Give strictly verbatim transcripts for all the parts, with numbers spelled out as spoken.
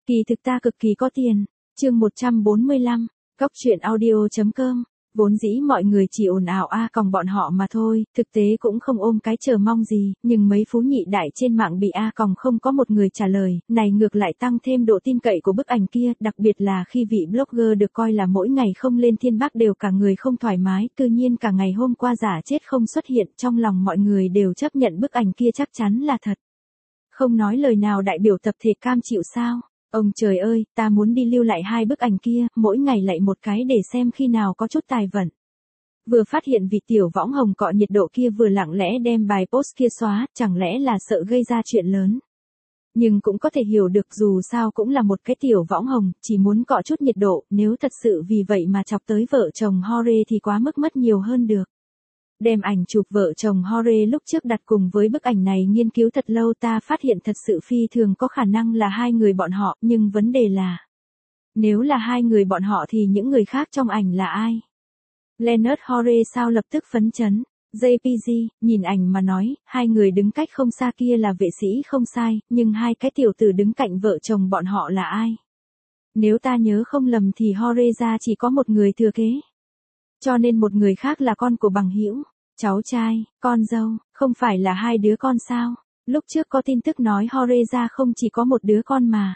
Kỳ thực ta cực kỳ có tiền. Chương một trăm bốn mươi lăm, Cóc truyện audio chấm com. Vốn dĩ mọi người chỉ ồn ào a còng bọn họ mà thôi, thực tế cũng không ôm cái chờ mong gì, nhưng mấy phú nhị đại trên mạng bị a còng không có một người trả lời, này ngược lại tăng thêm độ tin cậy của bức ảnh kia, đặc biệt là khi vị blogger được coi là mỗi ngày không lên thiên bác đều cả người không thoải mái, cư nhiên cả ngày hôm qua giả chết không xuất hiện, trong lòng mọi người đều chấp nhận bức ảnh kia chắc chắn là thật. Không nói lời nào đại biểu tập thể cam chịu sao? Ông trời ơi, ta muốn đi lưu lại hai bức ảnh kia, mỗi ngày lại một cái để xem khi nào có chút tài vận. Vừa phát hiện vị tiểu võng hồng cọ nhiệt độ kia vừa lặng lẽ đem bài post kia xóa, chẳng lẽ là sợ gây ra chuyện lớn. Nhưng cũng có thể hiểu được dù sao cũng là một cái tiểu võng hồng, chỉ muốn cọ chút nhiệt độ, nếu thật sự vì vậy mà chọc tới vợ chồng Hore thì quá mức mất nhiều hơn được. Đem ảnh chụp vợ chồng Hore lúc trước đặt cùng với bức ảnh này nghiên cứu thật lâu ta phát hiện thật sự phi thường có khả năng là hai người bọn họ, nhưng vấn đề là nếu là hai người bọn họ thì những người khác trong ảnh là ai? Leonard Hore sao lập tức phấn chấn. jê pê giê, nhìn ảnh mà nói, hai người đứng cách không xa kia là vệ sĩ không sai, nhưng hai cái tiểu tử đứng cạnh vợ chồng bọn họ là ai? Nếu ta nhớ không lầm thì Hore ra chỉ có một người thừa kế. Cho nên một người khác là con của bằng hữu, cháu trai, con dâu, không phải là hai đứa con sao? Lúc trước có tin tức nói Horeza không chỉ có một đứa con mà.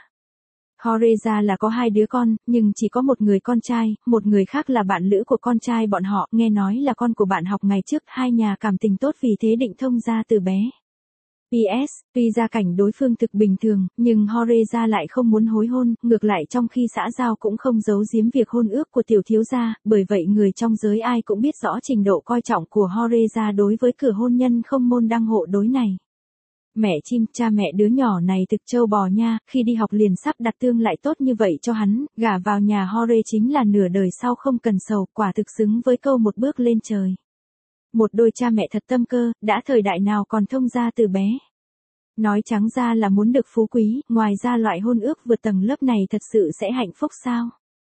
Horeza là có hai đứa con, nhưng chỉ có một người con trai, một người khác là bạn lữ của con trai bọn họ, nghe nói là con của bạn học ngày trước, hai nhà cảm tình tốt vì thế định thông gia từ bé. pê ét, tuy gia cảnh đối phương thực bình thường, nhưng Horeza lại không muốn hối hôn, ngược lại trong khi xã giao cũng không giấu giếm việc hôn ước của tiểu thiếu gia, bởi vậy người trong giới ai cũng biết rõ trình độ coi trọng của Horeza đối với cửa hôn nhân không môn đăng hộ đối này. Mẹ chim, cha mẹ đứa nhỏ này thực trâu bò nha, khi đi học liền sắp đặt tương lại tốt như vậy cho hắn, gả vào nhà Hore chính là nửa đời sau không cần sầu, quả thực xứng với câu một bước lên trời. Một đôi cha mẹ thật tâm cơ, đã thời đại nào còn thông gia từ bé. Nói trắng ra là muốn được phú quý, ngoài ra loại hôn ước vượt tầng lớp này thật sự sẽ hạnh phúc sao?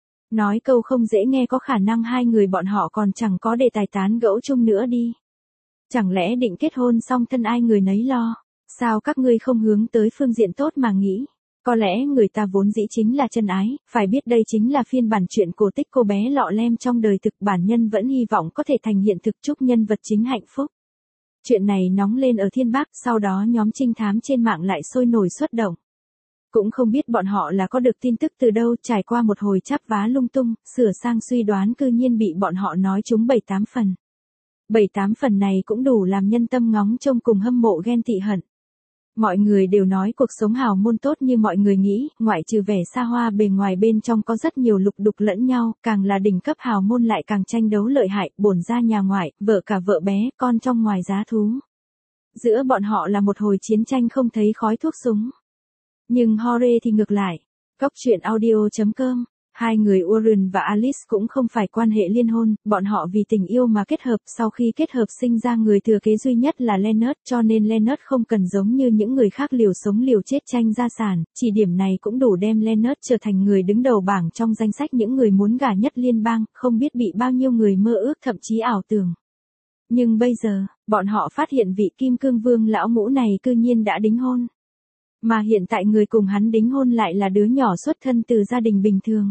Nói câu không dễ nghe có khả năng hai người bọn họ còn chẳng có đề tài tán gẫu chung nữa đi. Chẳng lẽ định kết hôn xong thân ai người nấy lo? Sao các ngươi không hướng tới phương diện tốt mà nghĩ? Có lẽ người ta vốn dĩ chính là chân ái, phải biết đây chính là phiên bản chuyện cổ tích cô bé lọ lem trong đời thực, bản nhân vẫn hy vọng có thể thành hiện thực, chúc nhân vật chính hạnh phúc. Chuyện này nóng lên ở Thiên Bắc, sau đó nhóm trinh thám trên mạng lại sôi nổi xuất động. Cũng không biết bọn họ là có được tin tức từ đâu, trải qua một hồi chắp vá lung tung, sửa sang suy đoán cư nhiên bị bọn họ nói trúng bảy tám phần. bảy tám phần này cũng đủ làm nhân tâm ngóng trông cùng hâm mộ ghen tị hận. Mọi người đều nói cuộc sống hào môn tốt như mọi người nghĩ, ngoại trừ vẻ xa hoa bề ngoài bên trong có rất nhiều lục đục lẫn nhau, càng là đỉnh cấp hào môn lại càng tranh đấu lợi hại, bổn ra nhà ngoại, vợ cả vợ bé, con trong ngoài giá thú. Giữa bọn họ là một hồi chiến tranh không thấy khói thuốc súng. Nhưng Hore thì ngược lại. Cóc truyện audio chấm com. Hai người Warren và Alice cũng không phải quan hệ liên hôn, bọn họ vì tình yêu mà kết hợp, sau khi kết hợp sinh ra người thừa kế duy nhất là Leonard, cho nên Leonard không cần giống như những người khác liều sống liều chết tranh gia sản, chỉ điểm này cũng đủ đem Leonard trở thành người đứng đầu bảng trong danh sách những người muốn gả nhất liên bang, không biết bị bao nhiêu người mơ ước thậm chí ảo tưởng. Nhưng bây giờ, bọn họ phát hiện vị kim cương vương lão mũ này cư nhiên đã đính hôn. Mà hiện tại người cùng hắn đính hôn lại là đứa nhỏ xuất thân từ gia đình bình thường.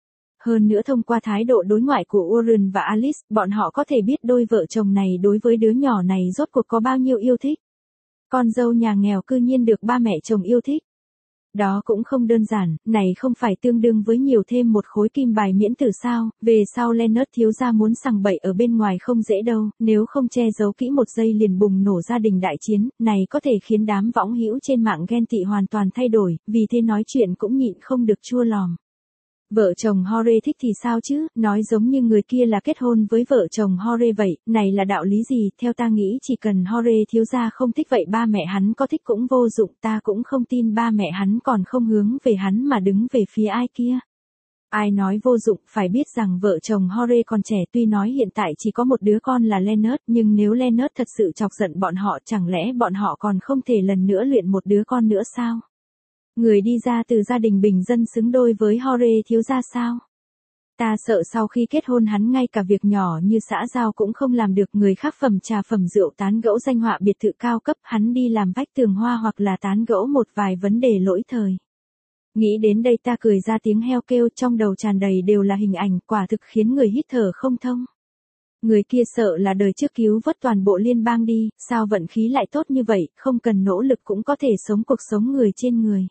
Hơn nữa thông qua thái độ đối ngoại của Warren và Alice, bọn họ có thể biết đôi vợ chồng này đối với đứa nhỏ này rốt cuộc có bao nhiêu yêu thích. Con dâu nhà nghèo cư nhiên được ba mẹ chồng yêu thích. Đó cũng không đơn giản, này không phải tương đương với nhiều thêm một khối kim bài miễn tử sao, về sau Leonard thiếu gia muốn sằng bậy ở bên ngoài không dễ đâu, nếu không che giấu kỹ một giây liền bùng nổ gia đình đại chiến, này có thể khiến đám võng hữu trên mạng ghen tị hoàn toàn thay đổi, vì thế nói chuyện cũng nhịn không được chua lòm. Vợ chồng Hore thích thì sao chứ, nói giống như người kia là kết hôn với vợ chồng Hore vậy, này là đạo lý gì, theo ta nghĩ chỉ cần Hore thiếu gia không thích vậy ba mẹ hắn có thích cũng vô dụng, ta cũng không tin ba mẹ hắn còn không hướng về hắn mà đứng về phía ai kia. Ai nói vô dụng, phải biết rằng vợ chồng Hore còn trẻ, tuy nói hiện tại chỉ có một đứa con là Leonard, nhưng nếu Leonard thật sự chọc giận bọn họ chẳng lẽ bọn họ còn không thể lần nữa luyện một đứa con nữa sao? Người đi ra từ gia đình bình dân xứng đôi với Hore thiếu gia sao? Ta sợ sau khi kết hôn hắn ngay cả việc nhỏ như xã giao cũng không làm được, người khác phẩm trà phẩm rượu tán gẫu danh họa biệt thự cao cấp, hắn đi làm vách tường hoa hoặc là tán gẫu một vài vấn đề lỗi thời. Nghĩ đến đây ta cười ra tiếng heo kêu, trong đầu tràn đầy đều là hình ảnh, quả thực khiến người hít thở không thông. Người kia sợ là đời trước cứu vớt toàn bộ liên bang đi, sao vận khí lại tốt như vậy, không cần nỗ lực cũng có thể sống cuộc sống người trên người.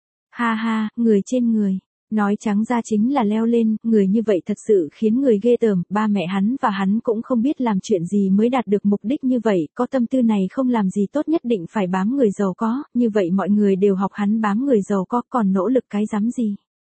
Ha ha, người trên người. Nói trắng ra chính là leo lên, người như vậy thật sự khiến người ghê tởm, ba mẹ hắn và hắn cũng không biết làm chuyện gì mới đạt được mục đích như vậy, có tâm tư này không làm gì tốt nhất định phải bám người giàu có, như vậy mọi người đều học hắn bám người giàu có, còn nỗ lực cái dám gì.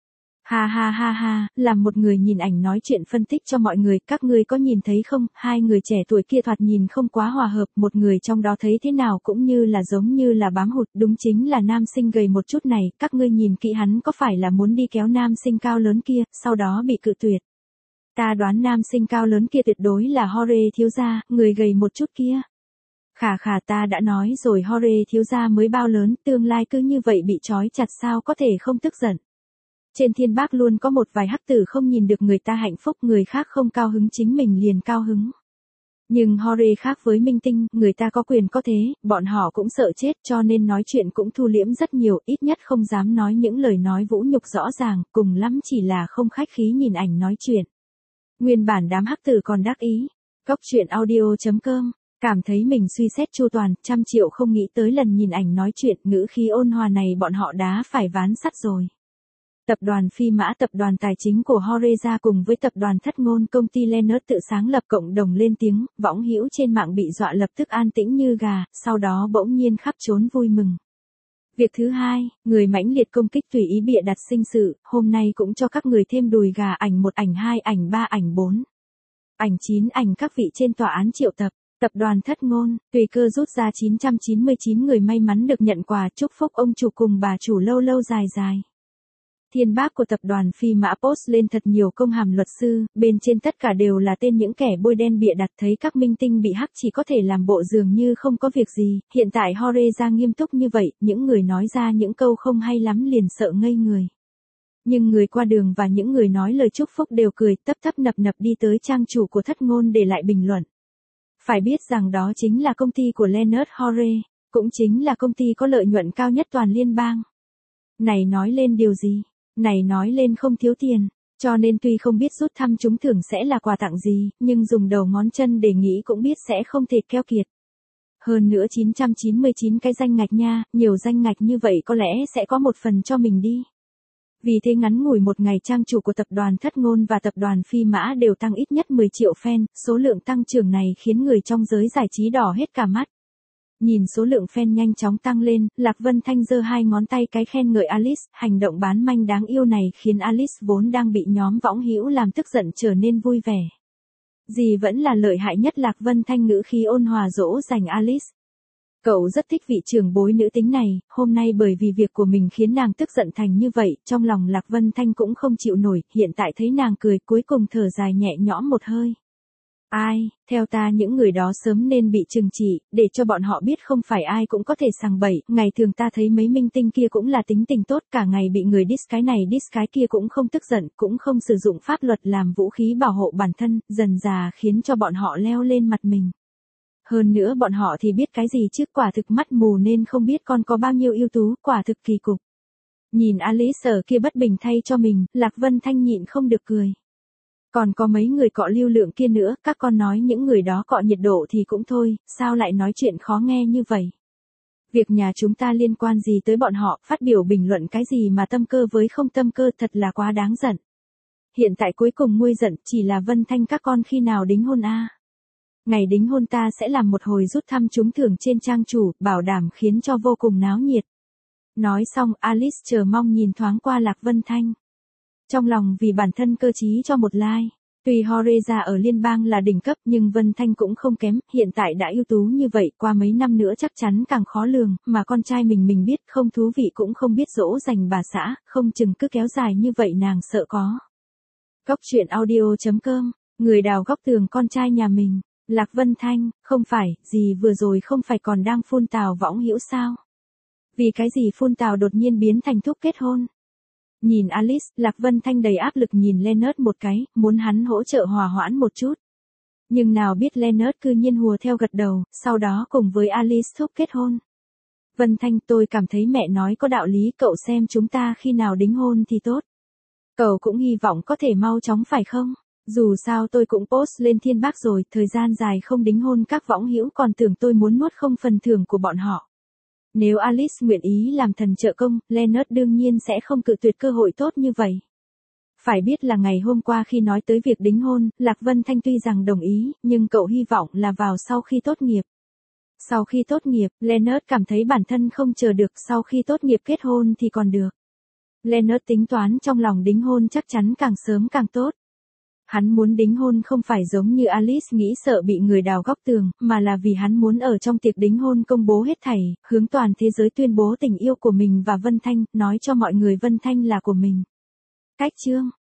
Ha ha ha ha, làm một người nhìn ảnh nói chuyện phân tích cho mọi người, các ngươi có nhìn thấy không, hai người trẻ tuổi kia thoạt nhìn không quá hòa hợp, một người trong đó thấy thế nào cũng như là giống như là bám hụt, đúng chính là nam sinh gầy một chút này, các ngươi nhìn kỹ hắn có phải là muốn đi kéo nam sinh cao lớn kia, sau đó bị cự tuyệt. Ta đoán nam sinh cao lớn kia tuyệt đối là Hore thiếu gia, người gầy một chút kia. Khà khà, ta đã nói rồi, Hore thiếu gia mới bao lớn, tương lai cứ như vậy bị trói chặt sao có thể không tức giận. Trên thiên bác luôn có một vài hắc tử không nhìn được người ta hạnh phúc, người khác không cao hứng chính mình liền cao hứng. Nhưng Hore khác với minh tinh, người ta có quyền có thế, bọn họ cũng sợ chết cho nên nói chuyện cũng thu liễm rất nhiều, ít nhất không dám nói những lời nói vũ nhục rõ ràng, cùng lắm chỉ là không khách khí nhìn ảnh nói chuyện. Nguyên bản đám hắc tử còn đắc ý. Góc truyện audio chấm com, cảm thấy mình suy xét chu toàn, trăm triệu không nghĩ tới lần nhìn ảnh nói chuyện, ngữ khí ôn hòa này bọn họ đá phải ván sắt rồi. Tập đoàn Phi Mã, tập đoàn tài chính của Horeza cùng với tập đoàn thất ngôn công ty Leonard tự sáng lập cộng đồng lên tiếng, võng hữu trên mạng bị dọa lập tức an tĩnh như gà, sau đó bỗng nhiên khắp trốn vui mừng. Việc thứ hai, người mãnh liệt công kích tùy ý bịa đặt sinh sự, hôm nay cũng cho các người thêm đùi gà, ảnh một, ảnh hai, ảnh ba, ảnh bốn, ảnh chín, ảnh các vị trên tòa án triệu tập. Tập đoàn thất ngôn, tùy cơ rút ra chín trăm chín mươi chín người may mắn được nhận quà chúc phúc ông chủ cùng bà chủ lâu lâu dài dài. Thiên bác của tập đoàn Phi Mã post lên thật nhiều công hàm luật sư, bên trên tất cả đều là tên những kẻ bôi đen bịa đặt, thấy các minh tinh bị hắc chỉ có thể làm bộ dường như không có việc gì, hiện tại Horeza nghiêm túc như vậy, những người nói ra những câu không hay lắm liền sợ ngây người. Nhưng người qua đường và những người nói lời chúc phúc đều cười tấp tấp nập nập đi tới trang chủ của thất ngôn để lại bình luận. Phải biết rằng đó chính là công ty của Leonard Hore, cũng chính là công ty có lợi nhuận cao nhất toàn liên bang. Này nói lên điều gì? Này nói lên không thiếu tiền, cho nên tuy không biết rút thăm trúng thưởng sẽ là quà tặng gì, nhưng dùng đầu ngón chân để nghĩ cũng biết sẽ không thể keo kiệt. Hơn nữa chín trăm chín mươi chín cái danh ngạch nha, nhiều danh ngạch như vậy có lẽ sẽ có một phần cho mình đi. Vì thế ngắn ngủi một ngày trang chủ của tập đoàn thất ngôn và tập đoàn Phi Mã đều tăng ít nhất mười triệu fan, số lượng tăng trưởng này khiến người trong giới giải trí đỏ hết cả mắt. Nhìn số lượng fan nhanh chóng tăng lên, Lạc Vân Thanh giơ hai ngón tay cái khen ngợi Alice, hành động bán manh đáng yêu này khiến Alice vốn đang bị nhóm võng hữu làm tức giận trở nên vui vẻ. Dì vẫn là lợi hại nhất, Lạc Vân Thanh ngữ khí ôn hòa dỗ dành Alice. Cậu rất thích vị trưởng bối nữ tính này, hôm nay bởi vì việc của mình khiến nàng tức giận thành như vậy, trong lòng Lạc Vân Thanh cũng không chịu nổi, hiện tại thấy nàng cười cuối cùng thở dài nhẹ nhõm một hơi. Ai, theo ta những người đó sớm nên bị trừng trị, để cho bọn họ biết không phải ai cũng có thể sằng bậy, ngày thường ta thấy mấy minh tinh kia cũng là tính tình tốt, cả ngày bị người diss cái này diss cái kia cũng không tức giận, cũng không sử dụng pháp luật làm vũ khí bảo hộ bản thân, dần dà khiến cho bọn họ leo lên mặt mình. Hơn nữa bọn họ thì biết cái gì chứ, quả thực mắt mù nên không biết con có bao nhiêu ưu tú, quả thực kỳ cục. Nhìn Alice ở kia bất bình thay cho mình, Lạc Vân Thanh nhịn không được cười. Còn có mấy người cọ lưu lượng kia nữa, các con nói những người đó cọ nhiệt độ thì cũng thôi, sao lại nói chuyện khó nghe như vậy. Việc nhà chúng ta liên quan gì tới bọn họ, phát biểu bình luận cái gì mà tâm cơ với không tâm cơ, thật là quá đáng giận. Hiện tại cuối cùng nguôi giận, chỉ là Vân Thanh các con khi nào đính hôn a? À? Ngày đính hôn ta sẽ làm một hồi rút thăm trúng thưởng trên trang chủ, bảo đảm khiến cho vô cùng náo nhiệt. Nói xong, Alice chờ mong nhìn thoáng qua Lạc Vân Thanh. Trong lòng vì bản thân cơ trí cho một like. Tuy Horeza ở liên bang là đỉnh cấp nhưng Vân Thanh cũng không kém, hiện tại đã ưu tú như vậy, qua mấy năm nữa chắc chắn càng khó lường, mà con trai mình mình biết không thú vị cũng không biết dỗ dành bà xã, không chừng cứ kéo dài như vậy nàng sợ có. Góc truyện audio chấm com, người đào góc tường con trai nhà mình, Lạc Vân Thanh, không phải, gì vừa rồi không phải còn đang phun tào võng hữu sao? Vì cái gì phun tào đột nhiên biến thành thúc kết hôn? Nhìn Alice, Lạc Vân Thanh đầy áp lực nhìn Leonard một cái, muốn hắn hỗ trợ hòa hoãn một chút. Nhưng nào biết Leonard cư nhiên hùa theo gật đầu, sau đó cùng với Alice thúc kết hôn. Vân Thanh, tôi cảm thấy mẹ nói có đạo lý, cậu xem chúng ta khi nào đính hôn thì tốt. Cậu cũng hy vọng có thể mau chóng phải không? Dù sao tôi cũng post lên Thiên Bác rồi, thời gian dài không đính hôn các võng hữu còn tưởng tôi muốn nuốt không phần thưởng của bọn họ. Nếu Alice nguyện ý làm thần trợ công, Leonard đương nhiên sẽ không cự tuyệt cơ hội tốt như vậy. Phải biết là ngày hôm qua khi nói tới việc đính hôn, Lạc Vân Thanh tuy rằng đồng ý, nhưng cậu hy vọng là vào sau khi tốt nghiệp. Sau khi tốt nghiệp, Leonard cảm thấy bản thân không chờ được, sau khi tốt nghiệp kết hôn thì còn được. Leonard tính toán trong lòng đính hôn chắc chắn càng sớm càng tốt. Hắn muốn đính hôn không phải giống như Alice nghĩ sợ bị người đào góc tường, mà là vì hắn muốn ở trong tiệc đính hôn công bố hết thảy, hướng toàn thế giới tuyên bố tình yêu của mình và Vân Thanh, nói cho mọi người Vân Thanh là của mình. Cách chương